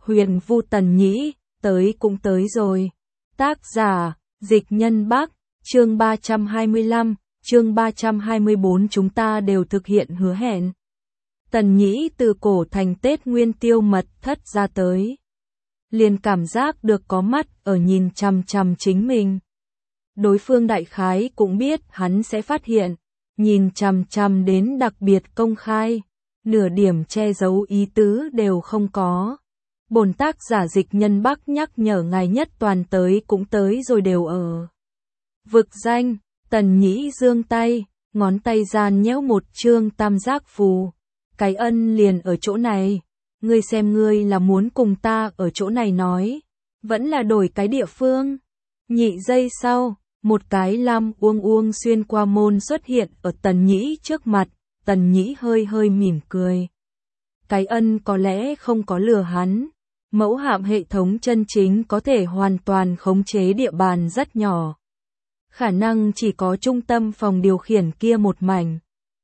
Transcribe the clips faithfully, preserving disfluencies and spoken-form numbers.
Huyền Vu Tần Nhĩ, tới cũng tới rồi. Tác giả, Dịch Nhân Bắc, chương ba trăm hai mươi lăm, chương ba trăm hai mươi bốn chúng ta đều thực hiện hứa hẹn. Tần Nhĩ từ cổ thành Tết Nguyên Tiêu mật thất ra tới. Liền cảm giác được có mắt ở nhìn chằm chằm chính mình. Đối phương đại khái cũng biết hắn sẽ phát hiện, nhìn chằm chằm đến đặc biệt công khai, nửa điểm che giấu ý tứ đều không có. Bổn tác giả Dịch Nhân Bắc nhắc nhở ngài nhất toàn tới cũng tới rồi đều ở. Vực danh, Tần Nhĩ giương tay, ngón tay gian nhéo một chương tam giác phù. Cái ân liền ở chỗ này, ngươi xem ngươi là muốn cùng ta ở chỗ này nói, vẫn là đổi cái địa phương. Nhị giây sau, một cái lam uông uông xuyên qua môn xuất hiện ở Tần Nhĩ trước mặt, Tần Nhĩ hơi hơi mỉm cười. Cái ân có lẽ không có lừa hắn, mẫu hạm hệ thống chân chính có thể hoàn toàn khống chế địa bàn rất nhỏ. Khả năng chỉ có trung tâm phòng điều khiển kia một mảnh.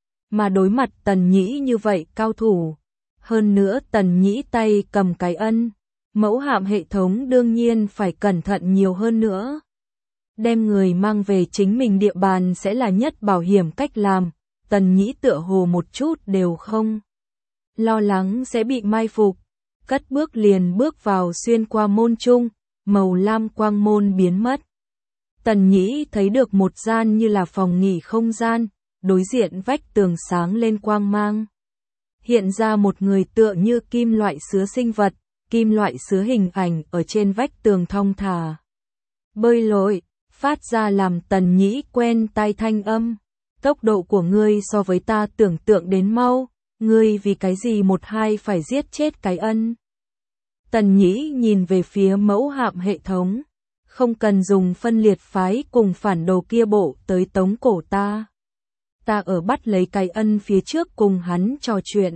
Mà đối mặt Tần Nhĩ như vậy cao thủ, hơn nữa Tần Nhĩ tay cầm cái ân, mẫu hạm hệ thống đương nhiên phải cẩn thận nhiều hơn nữa. Đem người mang về chính mình địa bàn sẽ là nhất bảo hiểm cách làm, Tần Nhĩ tựa hồ một chút đều không lo lắng sẽ bị mai phục, cất bước liền bước vào xuyên qua môn trung, màu lam quang môn biến mất. Tần Nhĩ thấy được một gian như là phòng nghỉ không gian, đối diện vách tường sáng lên quang mang. Hiện ra một người tựa như kim loại sứa sinh vật, kim loại sứa hình ảnh ở trên vách tường thong thả bơi lội, phát ra làm Tần Nhĩ quen tai thanh âm. Tốc độ của ngươi so với ta tưởng tượng đến mau, ngươi vì cái gì một hai phải giết chết cái ân. Tần Nhĩ nhìn về phía mẫu hạm hệ thống, không cần dùng phân liệt phái cùng phản đồ kia bộ tới tống cổ ta. Ta ở bắt lấy cái ân phía trước cùng hắn trò chuyện.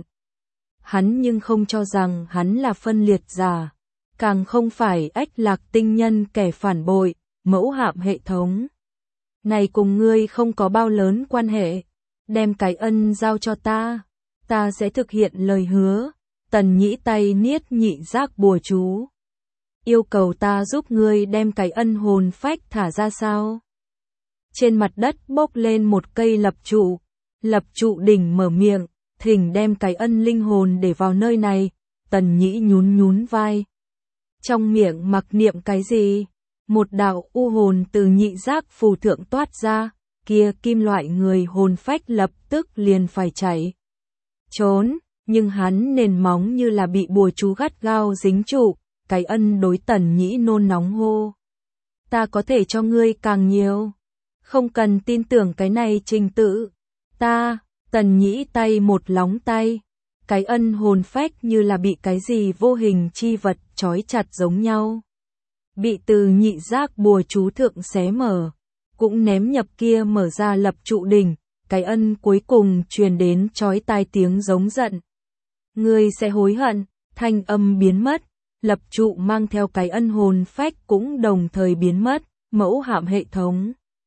Hắn nhưng không cho rằng hắn là phân liệt giả, càng không phải ách lạc tinh nhân kẻ phản bội, mẫu hạm hệ thống. Này cùng ngươi không có bao lớn quan hệ, đem cái ân giao cho ta, ta sẽ thực hiện lời hứa. Tần Nhĩ tay niết nhị giác bùa chú. Yêu cầu ta giúp ngươi đem cái ân hồn phách thả ra sao? Trên mặt đất bốc lên một cây lập trụ, lập trụ đỉnh mở miệng, thỉnh đem cái ân linh hồn để vào nơi này. Tần Nhĩ nhún nhún vai. Trong miệng mặc niệm cái gì? Một đạo u hồn từ nhị giác phù thượng toát ra, kia kim loại người hồn phách lập tức liền phải chạy trốn, nhưng hắn nền móng như là bị bùa chú gắt gao dính trụ. Cái ân đối Tần Nhĩ nôn nóng hô. Ta có thể cho ngươi càng nhiều. Không cần tin tưởng cái này trình tự. Ta, Tần Nhĩ tay một lóng tay. Cái ân hồn phách như là bị cái gì vô hình chi vật trói chặt giống nhau. Bị từ nhị giác bùa chú thượng xé mở. Cũng ném nhập kia mở ra lập trụ đỉnh. Cái ân cuối cùng truyền đến chói tai tiếng giống giận. Ngươi sẽ hối hận. Thanh âm biến mất. Lập trụ mang theo cái ân hồn phách cũng đồng thời biến mất, mẫu hạm hệ thống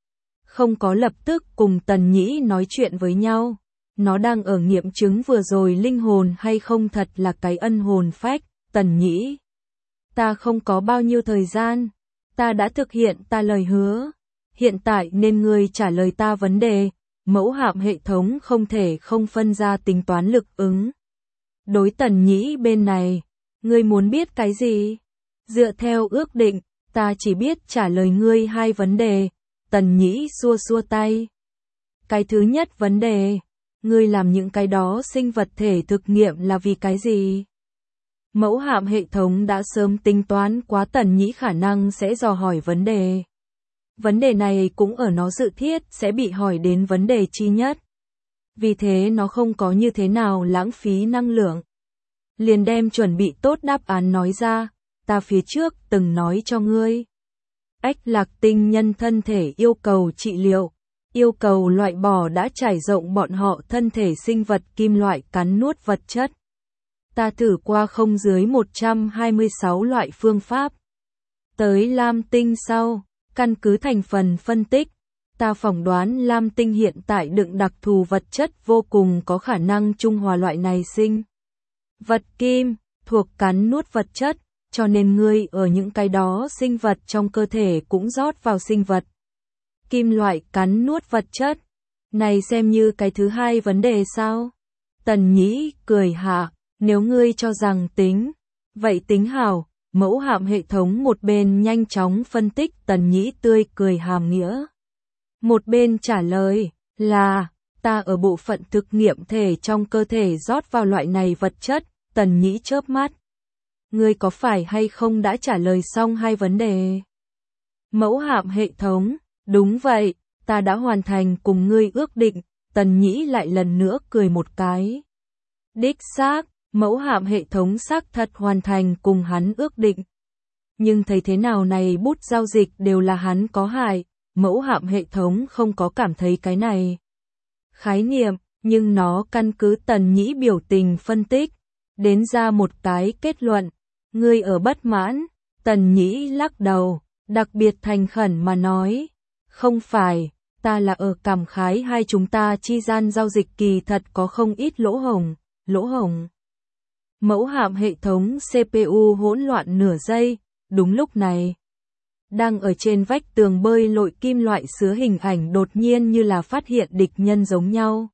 không có lập tức cùng Tần Nhĩ nói chuyện với nhau, nó đang ở nghiệm chứng vừa rồi linh hồn hay không thật là cái ân hồn phách. Tần Nhĩ, ta không có bao nhiêu thời gian, ta đã thực hiện ta lời hứa, hiện tại nên ngươi trả lời ta vấn đề. Mẫu hạm hệ thống không thể không phân ra tính toán lực ứng. Đối Tần Nhĩ bên này, ngươi muốn biết cái gì? Dựa theo ước định, ta chỉ biết trả lời ngươi hai vấn đề. Tần Nhĩ xua xua tay. Cái thứ nhất vấn đề, ngươi làm những cái đó sinh vật thể thực nghiệm là vì cái gì? Mẫu hạm hệ thống đã sớm tính toán quá Tần Nhĩ khả năng sẽ dò hỏi vấn đề. Vấn đề này cũng ở nó dự thiết sẽ bị hỏi đến vấn đề chi nhất. Vì thế nó không có như thế nào lãng phí năng lượng. Liền đem chuẩn bị tốt đáp án nói ra, ta phía trước từng nói cho ngươi. Ách lạc tinh nhân thân thể yêu cầu trị liệu, yêu cầu loại bỏ đã trải rộng bọn họ thân thể sinh vật kim loại cắn nuốt vật chất. Ta thử qua không dưới một trăm hai mươi sáu loại phương pháp. Tới Lam Tinh sau, căn cứ thành phần phân tích, ta phỏng đoán Lam Tinh hiện tại đựng đặc thù vật chất vô cùng có khả năng trung hòa loại này sinh vật kim, thuộc cắn nuốt vật chất, cho nên ngươi ở những cái đó sinh vật trong cơ thể cũng rót vào sinh vật. Kim loại cắn nuốt vật chất. Này xem như cái thứ hai vấn đề sao? Tần Nhĩ cười hạ, nếu ngươi cho rằng tính, vậy tính hảo. Mẫu hạm hệ thống một bên nhanh chóng phân tích, Tần Nhĩ tươi cười hàm nghĩa. Một bên trả lời là, ta ở bộ phận thực nghiệm thể trong cơ thể rót vào loại này vật chất. Tần Nhĩ chớp mắt. Ngươi có phải hay không đã trả lời xong hai vấn đề? Mẫu hạm hệ thống, đúng vậy, ta đã hoàn thành cùng ngươi ước định. Tần Nhĩ lại lần nữa cười một cái. Đích xác, mẫu hạm hệ thống xác thật hoàn thành cùng hắn ước định. Nhưng thấy thế nào này bút giao dịch đều là hắn có hại, mẫu hạm hệ thống không có cảm thấy cái này khái niệm, nhưng nó căn cứ Tần Nhĩ biểu tình phân tích, đến ra một cái kết luận. Ngươi ở bất mãn? Tần Nhĩ lắc đầu, đặc biệt thành khẩn mà nói. Không phải, ta là ở cảm khái hai chúng ta chi gian giao dịch kỳ thật có không ít lỗ hổng, lỗ hổng. Mẫu hạm hệ thống xê pê u hỗn loạn nửa giây, đúng lúc này. Đang ở trên vách tường bơi lội kim loại sứa hình ảnh đột nhiên như là phát hiện địch nhân giống nhau.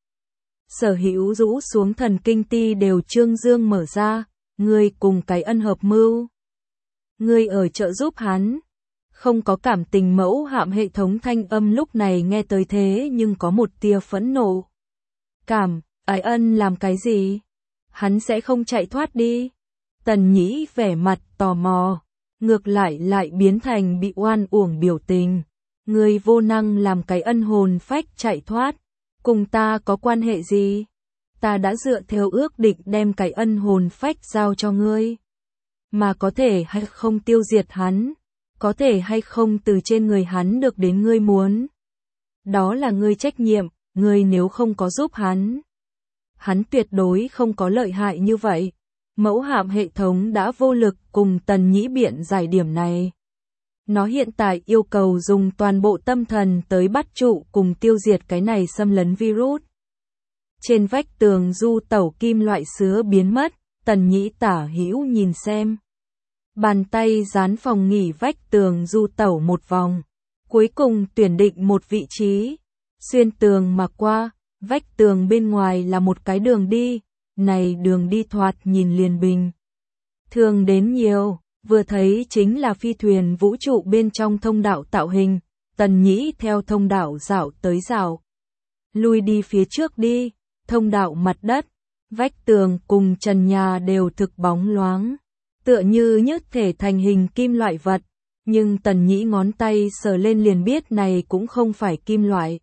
Sở hữu rũ xuống thần kinh ti đều trương dương mở ra, ngươi cùng cái ân hợp mưu. Ngươi ở trợ giúp hắn. Không có cảm tình mẫu hạm hệ thống thanh âm lúc này nghe tới thế nhưng có một tia phẫn nộ. Cảm, ái ân làm cái gì? Hắn sẽ không chạy thoát đi. Tần Nhĩ vẻ mặt tò mò, ngược lại lại biến thành bị oan uổng biểu tình. Ngươi vô năng làm cái ân hồn phách chạy thoát, cùng ta có quan hệ gì? Ta đã dựa theo ước định đem cái ân hồn phách giao cho ngươi. Mà có thể hay không tiêu diệt hắn, có thể hay không từ trên người hắn được đến ngươi muốn. Đó là ngươi trách nhiệm, ngươi nếu không có giúp hắn. Hắn tuyệt đối không có lợi hại như vậy. Mẫu hạm hệ thống đã vô lực cùng Tần Nhĩ biện giải điểm này. Nó hiện tại yêu cầu dùng toàn bộ tâm thần tới bắt trụ cùng tiêu diệt cái này xâm lấn virus. Trên vách tường du tẩu kim loại sứa biến mất, Tần Nhĩ tả hữu nhìn xem. Bàn tay dán phòng nghỉ vách tường du tẩu một vòng. Cuối cùng tuyển định một vị trí. Xuyên tường mà qua, vách tường bên ngoài là một cái đường đi. Này đường đi thoạt nhìn liền bình thường đến nhiều, vừa thấy chính là phi thuyền vũ trụ bên trong thông đạo tạo hình. Tần Nhĩ theo thông đạo dạo tới dạo lui đi phía trước đi, thông đạo mặt đất, vách tường cùng trần nhà đều thực bóng loáng, tựa như nhất thể thành hình kim loại vật, nhưng Tần Nhĩ ngón tay sờ lên liền biết này cũng không phải kim loại,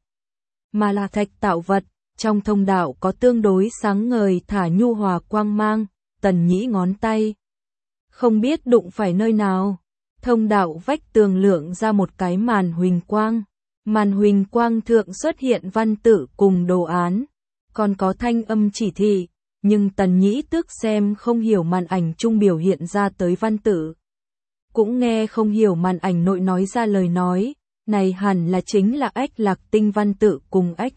mà là thạch tạo vật. Trong thông đạo có tương đối sáng ngời thả nhu hòa quang mang, Tần Nhĩ ngón tay không biết đụng phải nơi nào. Thông đạo vách tường lượng ra một cái màn huỳnh quang, màn huỳnh quang thượng xuất hiện văn tự cùng đồ án, còn có thanh âm chỉ thị, nhưng Tần Nhĩ tức xem không hiểu màn ảnh trung biểu hiện ra tới văn tự. Cũng nghe không hiểu màn ảnh nội nói ra lời nói, này hẳn là chính là ếch lạc tinh văn tự cùng ếch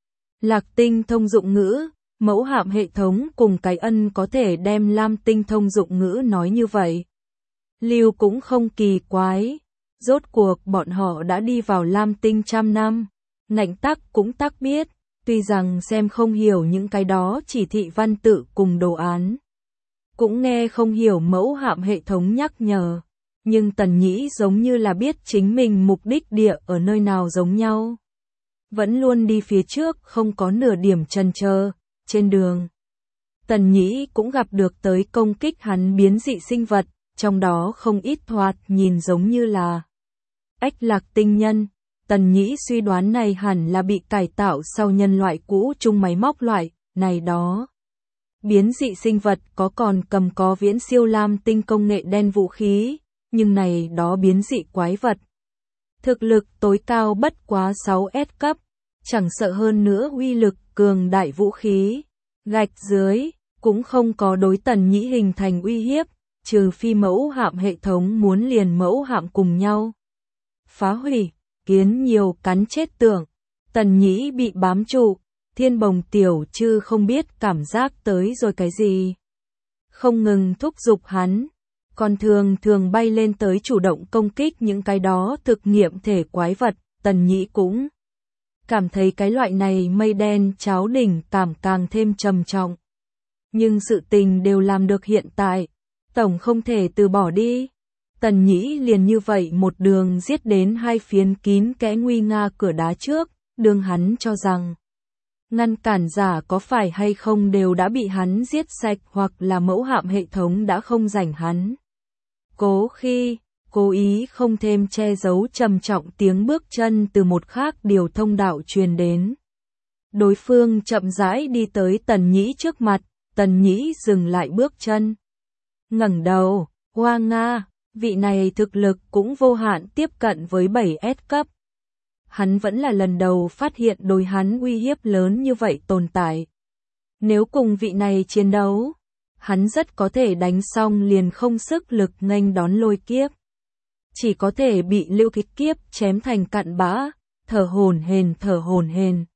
lạc tinh thông dụng ngữ. Mẫu hạm hệ thống cùng cái ân có thể đem lam tinh thông dụng ngữ nói như vậy. Lưu cũng không kỳ quái, rốt cuộc bọn họ đã đi vào lam tinh trăm năm. Ngạnh tắc cũng tắc biết, tuy rằng xem không hiểu những cái đó chỉ thị văn tự cùng đồ án, cũng nghe không hiểu mẫu hạm hệ thống nhắc nhở, nhưng Tần Nhĩ giống như là biết chính mình mục đích địa ở nơi nào giống nhau. Vẫn luôn đi phía trước không có nửa điểm chần chờ. Trên đường, Tần Nhĩ cũng gặp được tới công kích hắn biến dị sinh vật, trong đó không ít thoạt nhìn giống như là ếch lạc tinh nhân. Tần Nhĩ suy đoán này hẳn là bị cải tạo sau nhân loại cũ chung máy móc loại, này đó. Biến dị sinh vật có còn cầm có viễn siêu lam tinh công nghệ đen vũ khí, nhưng này đó biến dị quái vật. Thực lực tối cao bất quá sáu S cấp, chẳng sợ hơn nữa uy lực cường đại vũ khí. Gạch dưới, cũng không có đối Tần Nhĩ hình thành uy hiếp, trừ phi mẫu hạm hệ thống muốn liền mẫu hạm cùng nhau phá hủy, kiến nhiều cắn chết tưởng. Tần Nhĩ bị bám trụ, thiên bồng tiểu chư không biết cảm giác tới rồi cái gì. Không ngừng thúc giục hắn, còn thường thường bay lên tới chủ động công kích những cái đó thực nghiệm thể quái vật. Tần Nhĩ cũng cảm thấy cái loại này mây đen cháo đỉnh cảm càng thêm trầm trọng. Nhưng sự tình đều làm được hiện tại, tổng không thể từ bỏ đi. Tần Nhĩ liền như vậy một đường giết đến hai phiến kín kẽ nguy nga cửa đá trước, đường hắn cho rằng ngăn cản giả có phải hay không đều đã bị hắn giết sạch hoặc là mẫu hạm hệ thống đã không rảnh hắn. Cố khi, cố ý không thêm che giấu trầm trọng tiếng bước chân từ một khác điều thông đạo truyền đến. Đối phương chậm rãi đi tới Tần Nhĩ trước mặt, Tần Nhĩ dừng lại bước chân. Ngẩng đầu, hoa nga, vị này thực lực cũng vô hạn tiếp cận với bảy S cấp. Hắn vẫn là lần đầu phát hiện đối hắn uy hiếp lớn như vậy tồn tại. Nếu cùng vị này chiến đấu, hắn rất có thể đánh xong liền không sức lực nghênh đón lôi kiếp. Chỉ có thể bị lưu kích kiếp chém thành cặn bã, thở hổn hển thở hổn hển.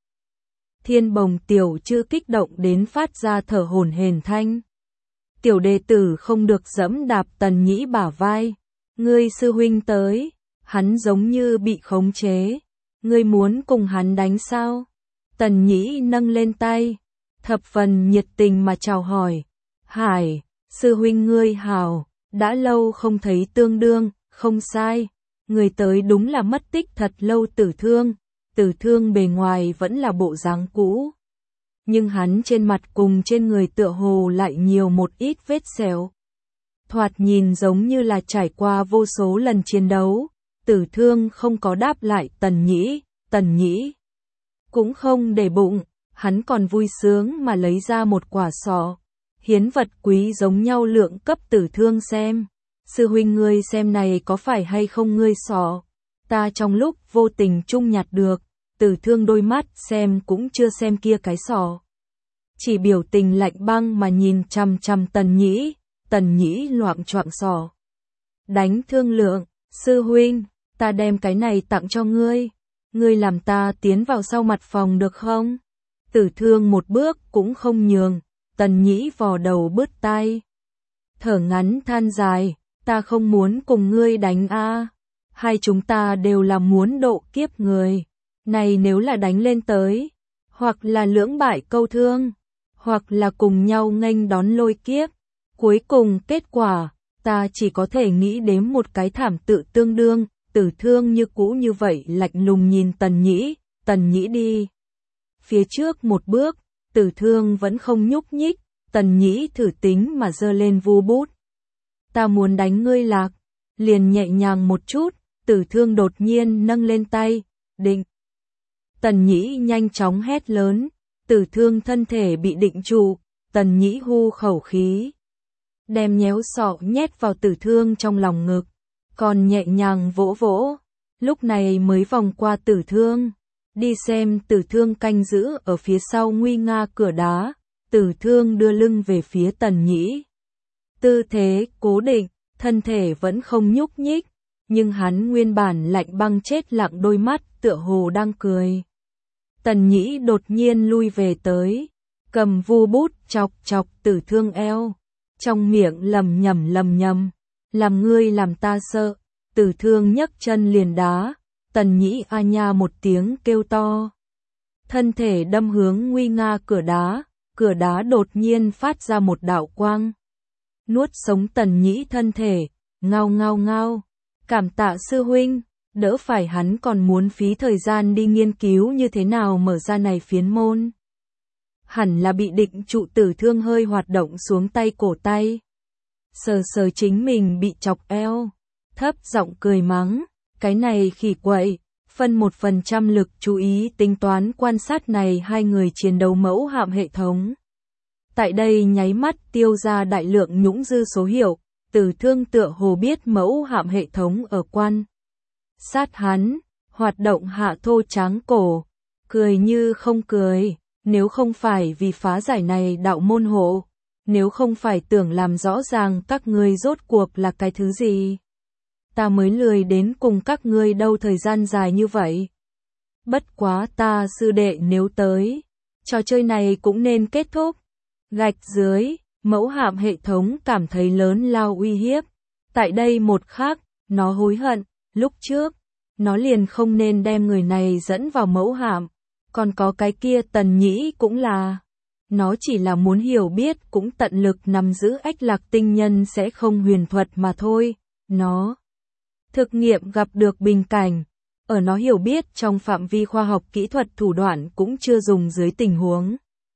Thiên Bồng tiểu chư kích động đến phát ra thở hổn hển thanh. Tiểu đệ tử không được dẫm đạp Tần Nhĩ bả vai. Ngươi sư huynh tới, hắn giống như bị khống chế. Ngươi muốn cùng hắn đánh sao? Tần Nhĩ nâng lên tay, thập phần nhiệt tình mà chào hỏi. Hải, sư huynh ngươi hào, đã lâu không thấy tương đương, không sai. Người tới đúng là mất tích thật lâu Tử Thương. Tử Thương bề ngoài vẫn là bộ dáng cũ. Nhưng hắn trên mặt cùng trên người tựa hồ lại nhiều một ít vết sẹo. Thoạt nhìn giống như là trải qua vô số lần chiến đấu. Tử Thương không có đáp lại Tần Nhĩ, Tần Nhĩ cũng không để bụng, hắn còn vui sướng mà lấy ra một quả sọ. Hiến vật quý giống nhau lượng cấp Tử Thương xem. Sư huynh ngươi xem này có phải hay không ngươi sọ. Ta trong lúc vô tình chung nhặt được, Tử Thương đôi mắt xem cũng chưa xem kia cái sọ. Chỉ biểu tình lạnh băng mà nhìn chằm chằm Tần Nhĩ, Tần Nhĩ loạng choạng sọ. Đánh thương lượng, sư huynh, ta đem cái này tặng cho ngươi. Ngươi làm ta tiến vào sau mặt phòng được không? Tử Thương một bước cũng không nhường, Tần Nhĩ vò đầu bứt tai. Thở ngắn than dài, ta không muốn cùng ngươi đánh a. Hai chúng ta đều là muốn độ kiếp người. Này nếu là đánh lên tới, hoặc là lưỡng bại câu thương, hoặc là cùng nhau nghênh đón lôi kiếp. Cuối cùng kết quả, ta chỉ có thể nghĩ đến một cái thảm tự tương đương. Tử Thương như cũ như vậy lạnh lùng nhìn Tần Nhĩ, Tần Nhĩ đi phía trước một bước, Tử Thương vẫn không nhúc nhích, Tần Nhĩ thử tính mà giơ lên vu bút. Ta muốn đánh ngươi lạc, liền nhẹ nhàng một chút, Tử Thương đột nhiên nâng lên tay, định. Tần Nhĩ nhanh chóng hét lớn, Tử Thương thân thể bị định trụ, Tần Nhĩ hu khẩu khí, đem nhéo sọ nhét vào Tử Thương trong lòng ngực, còn nhẹ nhàng vỗ vỗ, lúc này mới vòng qua Tử Thương, đi xem Tử Thương canh giữ ở phía sau nguy nga cửa đá. Tử Thương đưa lưng về phía Tần Nhĩ, tư thế cố định, thân thể vẫn không nhúc nhích, nhưng hắn nguyên bản lạnh băng chết lặng đôi mắt tựa hồ đang cười. Tần Nhĩ đột nhiên lui về tới, cầm vu bút chọc chọc Tử Thương eo, trong miệng lầm nhầm lầm nhầm, làm ngươi làm ta sợ. Tử Thương nhấc chân liền đá, Tần Nhĩ a nha một tiếng kêu to, thân thể đâm hướng nguy nga cửa đá, cửa đá đột nhiên phát ra một đạo quang, nuốt sống Tần Nhĩ thân thể, ngao ngao ngao, cảm tạ sư huynh, đỡ phải hắn còn muốn phí thời gian đi nghiên cứu như thế nào mở ra này phiến môn. Hẳn là bị định trụ. Tử Thương hơi hoạt động xuống tay cổ tay, sờ sờ chính mình bị chọc eo, thấp giọng cười mắng, cái này khỉ quậy, phân một phần trăm lực chú ý tính toán quan sát này hai người chiến đấu mẫu hạm hệ thống. Tại đây nháy mắt tiêu ra đại lượng nhũng dư số hiệu, Tử Thương tựa hồ biết mẫu hạm hệ thống ở quan sát hắn, hoạt động hạ thô tráng cổ, cười như không cười, nếu không phải vì phá giải này đạo môn hộ, nếu không phải tưởng làm rõ ràng các ngươi rốt cuộc là cái thứ gì, ta mới lười đến cùng các ngươi đâu thời gian dài như vậy. Bất quá ta sư đệ nếu tới, trò chơi này cũng nên kết thúc. Gạch dưới, mẫu hạm hệ thống cảm thấy lớn lao uy hiếp, Tại đây một khắc, nó hối hận, lúc trước, nó liền không nên đem người này dẫn vào mẫu hạm. Còn có cái kia Tần Nhĩ cũng là, nó chỉ là muốn hiểu biết cũng tận lực nắm giữ ách lạc tinh nhân sẽ không huyền thuật mà thôi. Nó thực nghiệm gặp được bình cảnh, ở nó hiểu biết trong phạm vi khoa học kỹ thuật thủ đoạn cũng chưa dùng dưới tình huống.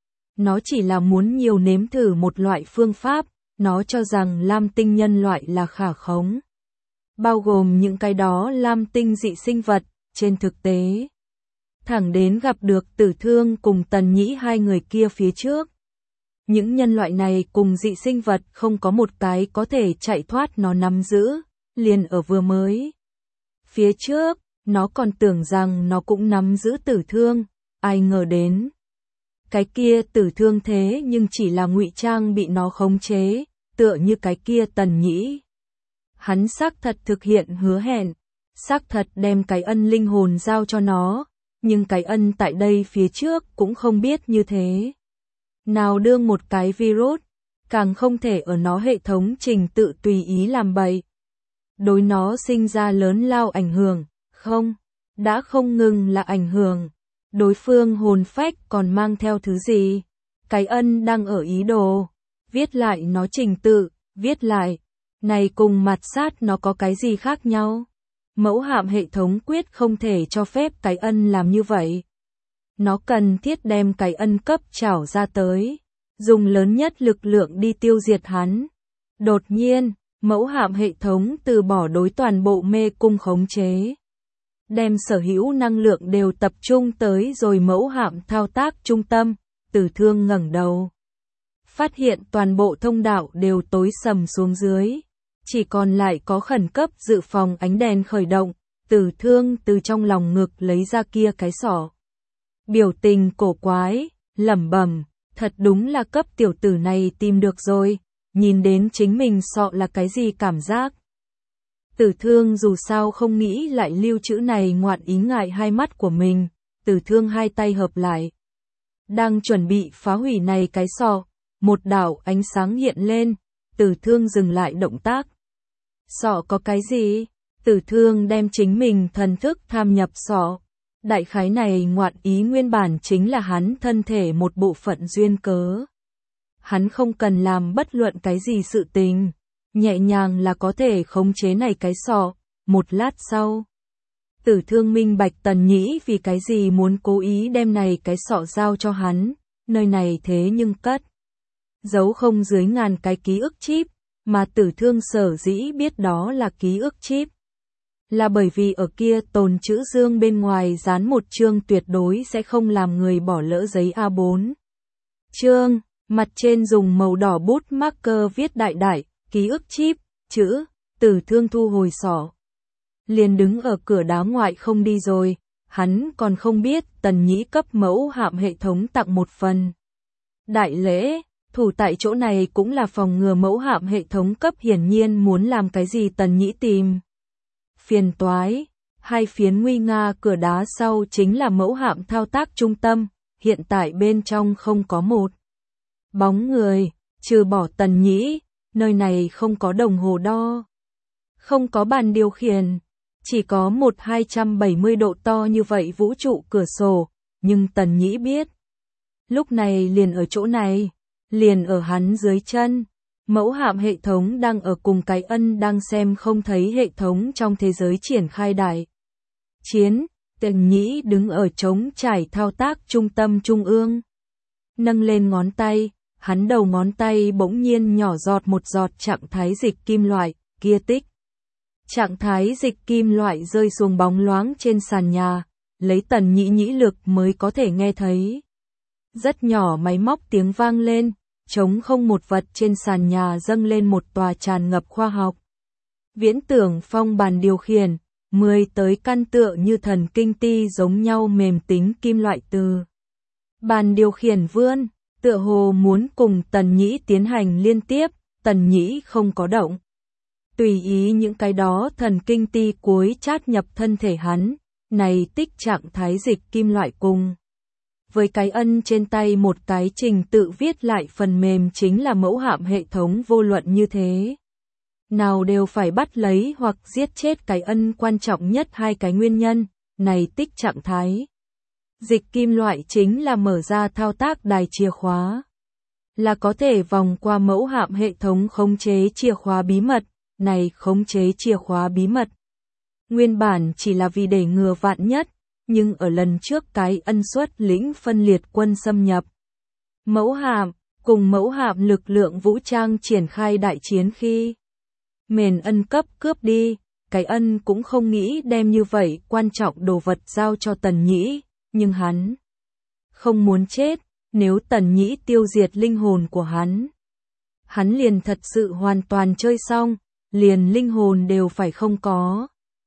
Nó chỉ là muốn nhiều nếm thử một loại phương pháp, nó cho rằng lam tinh nhân loại là khả khống. Bao gồm những cái đó lam tinh dị sinh vật, trên thực tế. Thẳng đến gặp được Tử Thương cùng Tần Nhĩ hai người kia phía trước. Những nhân loại này cùng dị sinh vật không có một cái có thể chạy thoát nó nắm giữ, liền ở vừa mới. Phía trước, nó còn tưởng rằng nó cũng nắm giữ Tử Thương, ai ngờ đến. Cái kia Tử Thương thế nhưng chỉ là ngụy trang bị nó khống chế, tựa như cái kia Tần Nhĩ. Hắn xác thật thực hiện hứa hẹn, xác thật đem cái ân linh hồn giao cho nó, nhưng cái ân tại đây phía trước cũng không biết như thế. Nào đương một cái virus, càng không thể ở nó hệ thống trình tự tùy ý làm bậy. Đối nó sinh ra lớn lao ảnh hưởng, không, đã không ngừng là ảnh hưởng. Đối phương hồn phách còn mang theo thứ gì? Cái ân đang ở ý đồ, viết lại nó trình tự, viết lại, này cùng mặt sát nó có cái gì khác nhau? Mẫu hạm hệ thống quyết không thể cho phép cái ân làm như vậy. Nó cần thiết đem cái ân cấp trảo ra tới, dùng lớn nhất lực lượng đi tiêu diệt hắn. Đột nhiên, mẫu hạm hệ thống từ bỏ đối toàn bộ mê cung khống chế. Đem sở hữu năng lượng đều tập trung tới rồi mẫu hạm thao tác trung tâm, Tử Thương ngẩng đầu. Phát hiện toàn bộ thông đạo đều tối sầm xuống dưới. Chỉ còn lại có khẩn cấp dự phòng ánh đèn khởi động, Tử Thương từ trong lòng ngực lấy ra kia cái sọ. Biểu tình cổ quái, lẩm bẩm, thật đúng là cấp tiểu tử này tìm được rồi, nhìn đến chính mình sọ là cái gì cảm giác. Tử Thương dù sao không nghĩ lại lưu trữ này ngoạn ý ngại hai mắt của mình, Tử Thương hai tay hợp lại. Đang chuẩn bị phá hủy này cái sọ, một đạo ánh sáng hiện lên, Tử Thương dừng lại động tác. Sọ có cái gì? Tử Thương đem chính mình thần thức tham nhập sọ. Đại khái này ngoạn ý nguyên bản chính là hắn thân thể một bộ phận duyên cớ. Hắn không cần làm bất luận cái gì sự tình, nhẹ nhàng là có thể khống chế này cái sọ. Một lát sau, Tử Thương minh bạch Tần Nhĩ vì cái gì muốn cố ý đem này cái sọ giao cho hắn, nơi này thế nhưng cất giấu không dưới ngàn cái ký ức chip, mà Tử Thương sở dĩ biết đó là ký ức chip. Là bởi vì ở kia tồn chữ dương bên ngoài dán một chương tuyệt đối sẽ không làm người bỏ lỡ giấy A bốn. Chương, mặt trên dùng màu đỏ bút marker viết đại đại, ký ức chip, chữ, Tử Thương thu hồi sọ. Liền đứng ở cửa đá ngoại không đi rồi, hắn còn không biết Tần Nhĩ cấp mẫu hạm hệ thống tặng một phần. Đại lễ. Thủ tại chỗ này cũng là phòng ngừa mẫu hạm hệ thống cấp hiển nhiên muốn làm cái gì Tần Nhĩ tìm. Phiền toái, hai phiến nguy nga cửa đá sau chính là mẫu hạm thao tác trung tâm, hiện tại bên trong không có một bóng người, trừ bỏ Tần Nhĩ, nơi này không có đồng hồ đo, không có bàn điều khiển, chỉ có một hai trăm bảy mươi độ to như vậy vũ trụ cửa sổ, nhưng Tần Nhĩ biết. Lúc này liền ở chỗ này. Liền ở hắn dưới chân, mẫu hạm hệ thống đang ở cùng cái ân đang xem không thấy hệ thống trong thế giới triển khai đại chiến. Tần Nhĩ đứng ở trống trải thao tác trung tâm trung ương, nâng lên ngón tay, hắn đầu ngón tay bỗng nhiên nhỏ giọt một giọt trạng thái dịch kim loại, kia tích. Trạng thái dịch kim loại rơi xuống bóng loáng trên sàn nhà, lấy Tần Nhĩ nhĩ lực mới có thể nghe thấy. Rất nhỏ máy móc tiếng vang lên. Trống không một vật trên sàn nhà dâng lên một tòa tràn ngập khoa học. Viễn tưởng phong bàn điều khiển, mười tới căn tựa như thần kinh ti giống nhau mềm tính kim loại từ. Bàn điều khiển vươn, tựa hồ muốn cùng Tần Nhĩ tiến hành liên tiếp, Tần Nhĩ không có động. Tùy ý những cái đó thần kinh ti cuối chát nhập thân thể hắn, này tích trạng thái dịch kim loại cùng. Với cái ân trên tay một cái trình tự viết lại phần mềm chính là mẫu hạm hệ thống vô luận như thế nào đều phải bắt lấy hoặc giết chết cái ân quan trọng nhất hai cái nguyên nhân này tích trạng thái. Dịch kim loại chính là mở ra thao tác đài chìa khóa. Là có thể vòng qua mẫu hạm hệ thống khống chế chìa khóa bí mật, này khống chế chìa khóa bí mật. Nguyên bản chỉ là vì để ngừa vạn nhất, nhưng ở lần trước cái ân xuất lĩnh phân liệt quân xâm nhập. Mẫu hạm, cùng mẫu hạm lực lượng vũ trang triển khai đại chiến khi mền ân cấp cướp đi, cái ân cũng không nghĩ đem như vậy quan trọng đồ vật giao cho Tần Nhĩ, nhưng hắn không muốn chết, nếu Tần Nhĩ tiêu diệt linh hồn của hắn. Hắn liền thật sự hoàn toàn chơi xong, liền linh hồn đều phải không có.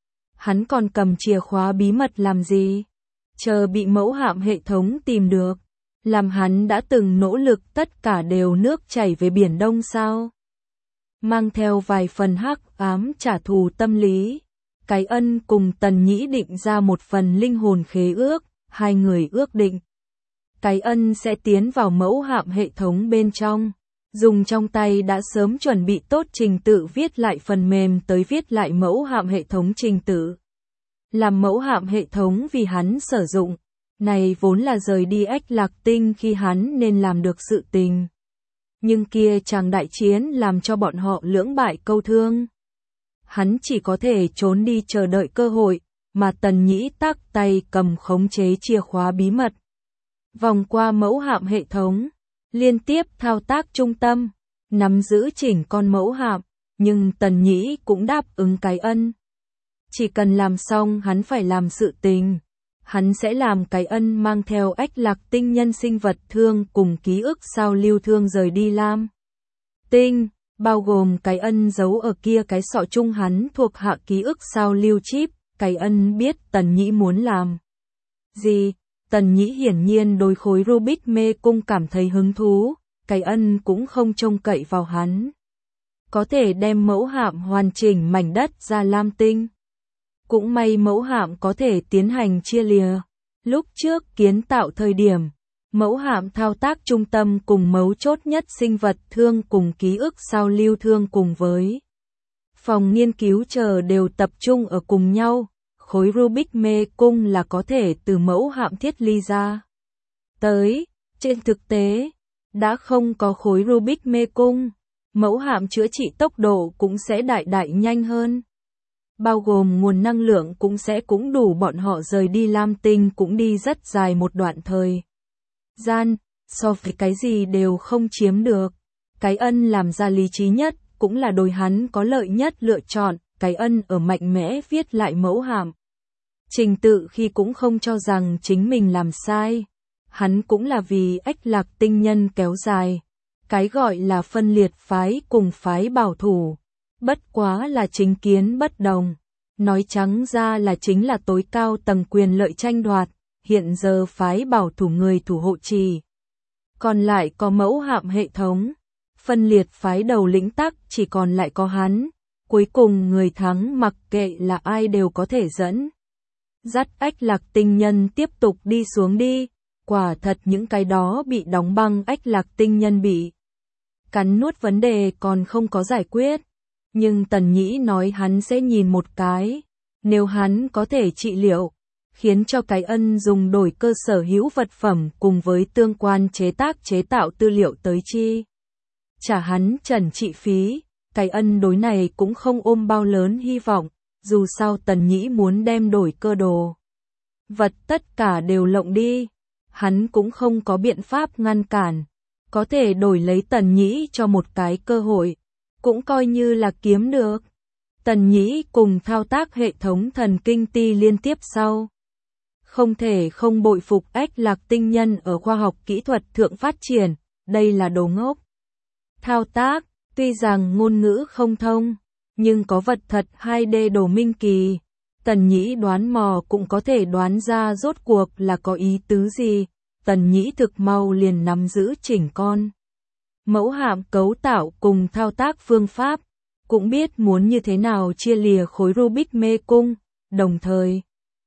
Hắn còn cầm chìa khóa bí mật làm gì? Chờ bị mẫu hạm hệ thống tìm được, làm hắn đã từng nỗ lực tất cả đều nước chảy về Biển Đông sao? Mang theo vài phần hắc ám trả thù tâm lý, cái ân cùng Tần Nhĩ định ra một phần linh hồn khế ước, hai người ước định. Cái ân sẽ tiến vào mẫu hạm hệ thống bên trong, dùng trong tay đã sớm chuẩn bị tốt trình tự viết lại phần mềm tới viết lại mẫu hạm hệ thống trình tự. Làm mẫu hạm hệ thống vì hắn sử dụng, này vốn là rời đi Ách Lạc Tinh khi hắn nên làm được sự tình. Nhưng kia chàng đại chiến làm cho bọn họ lưỡng bại câu thương. Hắn chỉ có thể trốn đi chờ đợi cơ hội, mà Tần Nhĩ tắc tay cầm khống chế chìa khóa bí mật. Vòng qua mẫu hạm hệ thống, liên tiếp thao tác trung tâm, nắm giữ chỉnh con mẫu hạm, nhưng Tần Nhĩ cũng đáp ứng cái ân. Chỉ cần làm xong hắn phải làm sự tình, hắn sẽ làm cái ân mang theo Ách Lạc Tinh nhân sinh vật thương cùng ký ức sao lưu thương rời đi Lam Tinh, bao gồm cái ân giấu ở kia cái sọ chung hắn thuộc hạ ký ức sao lưu chip, cái ân biết Tần Nhĩ muốn làm gì. Tần Nhĩ hiển nhiên đối khối Rubik mê cung cảm thấy hứng thú, cái ân cũng không trông cậy vào hắn. Có thể đem mẫu hạm hoàn chỉnh mảnh đất ra Lam Tinh. Cũng may mẫu hạm có thể tiến hành chia lìa. Lúc trước kiến tạo thời điểm, mẫu hạm thao tác trung tâm cùng mấu chốt nhất sinh vật thương cùng ký ức sao lưu thương cùng với phòng nghiên cứu chờ đều tập trung ở cùng nhau. Khối Rubik mê cung là có thể từ mẫu hạm thiết ly ra. Tới, trên thực tế, đã không có khối Rubik mê cung, mẫu hạm chữa trị tốc độ cũng sẽ đại đại nhanh hơn. Bao gồm nguồn năng lượng cũng sẽ cũng đủ bọn họ rời đi Lam Tinh cũng đi rất dài một đoạn thời gian, so với cái gì đều không chiếm được. Cái ân làm ra lý trí nhất, cũng là đối hắn có lợi nhất lựa chọn. Cái ân ở mạnh mẽ viết lại mẫu hạm trình tự khi cũng không cho rằng chính mình làm sai. Hắn cũng là vì Ách Lạc Tinh nhân kéo dài. Cái gọi là phân liệt phái cùng phái bảo thủ. Bất quá là chính kiến bất đồng. Nói trắng ra là chính là tối cao tầng quyền lợi tranh đoạt. Hiện giờ phái bảo thủ người thủ hộ trì. Còn lại có mẫu hạm hệ thống. Phân liệt phái đầu lĩnh tắc chỉ còn lại có hắn. Cuối cùng người thắng mặc kệ là ai đều có thể dẫn. Dắt Ách Lạc Tinh nhân tiếp tục đi xuống đi. Quả thật những cái đó bị đóng băng Ách Lạc Tinh nhân bị cắn nuốt vấn đề còn không có giải quyết. Nhưng Tần Nhĩ nói hắn sẽ nhìn một cái. Nếu hắn có thể trị liệu, khiến cho cái ân dùng đổi cơ sở hữu vật phẩm cùng với tương quan chế tác chế tạo tư liệu tới chi. Trả hắn trần trị phí. Cái ân đối này cũng không ôm bao lớn hy vọng, dù sao Tần Nhĩ muốn đem đổi cơ đồ. Vật tất cả đều lộng đi, hắn cũng không có biện pháp ngăn cản, có thể đổi lấy Tần Nhĩ cho một cái cơ hội, cũng coi như là kiếm được. Tần Nhĩ cùng thao tác hệ thống thần kinh ti liên tiếp sau. Không thể không bội phục Ách Lạc Tinh nhân ở khoa học kỹ thuật thượng phát triển, đây là đồ ngốc. Thao tác. Tuy rằng ngôn ngữ không thông, nhưng có vật thật hai D đồ minh kỳ. Tần Nhĩ đoán mò cũng có thể đoán ra rốt cuộc là có ý tứ gì. Tần Nhĩ thực mau liền nắm giữ chỉnh con mẫu hạm cấu tạo cùng thao tác phương pháp, cũng biết muốn như thế nào chia lìa khối Rubik mê cung, đồng thời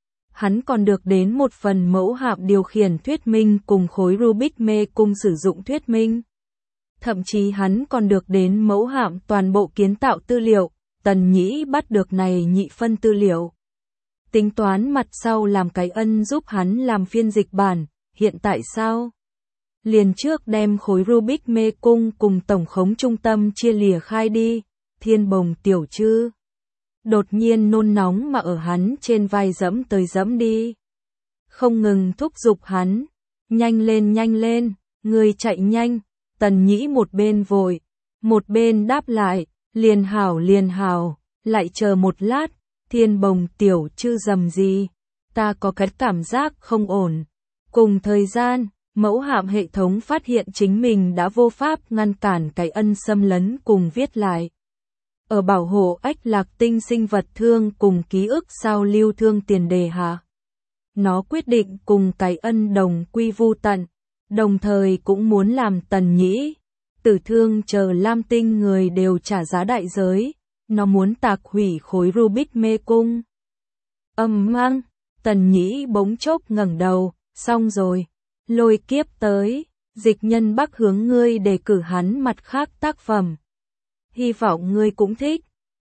hắn còn được đến một phần mẫu hạm điều khiển thuyết minh cùng khối Rubik mê cung sử dụng thuyết minh. Thậm chí hắn còn được đến mẫu hạm toàn bộ kiến tạo tư liệu, Tần Nhĩ bắt được này nhị phân tư liệu. Tính toán mặt sau làm cái ân giúp hắn làm phiên dịch bản, hiện tại sao? Liền trước đem khối Rubik mê cung cùng tổng khống trung tâm chia lìa khai đi, Thiên Bồng tiểu chư. Đột nhiên nôn nóng mà ở hắn trên vai dẫm tới dẫm đi. Không ngừng thúc giục hắn, nhanh lên nhanh lên, người chạy nhanh, Tần Nhĩ một bên vội, một bên đáp lại, liền hảo liền hảo, lại chờ một lát, Thiên Bồng tiểu chư rầm gì, ta có cái cảm giác không ổn. Cùng thời gian, mẫu hạm hệ thống phát hiện chính mình đã vô pháp ngăn cản cái ân xâm lấn cùng viết lại. Ở bảo hộ ách lạc tinh sinh vật thương cùng ký ức sao lưu thương tiền đề hạ. Nó quyết định cùng cái ân đồng quy vu tận, đồng thời cũng muốn làm Tần Nhĩ, Tử Thương chờ Lam Tinh người đều trả giá đại giới, nó muốn tạc hủy khối Rubik mê cung. Âm mang, Tần Nhĩ bỗng chốc ngẩng đầu, xong rồi, lôi kiếp tới, Dịch Nhân Bắc hướng ngươi đề cử hắn mặt khác tác phẩm. Hy vọng ngươi cũng thích.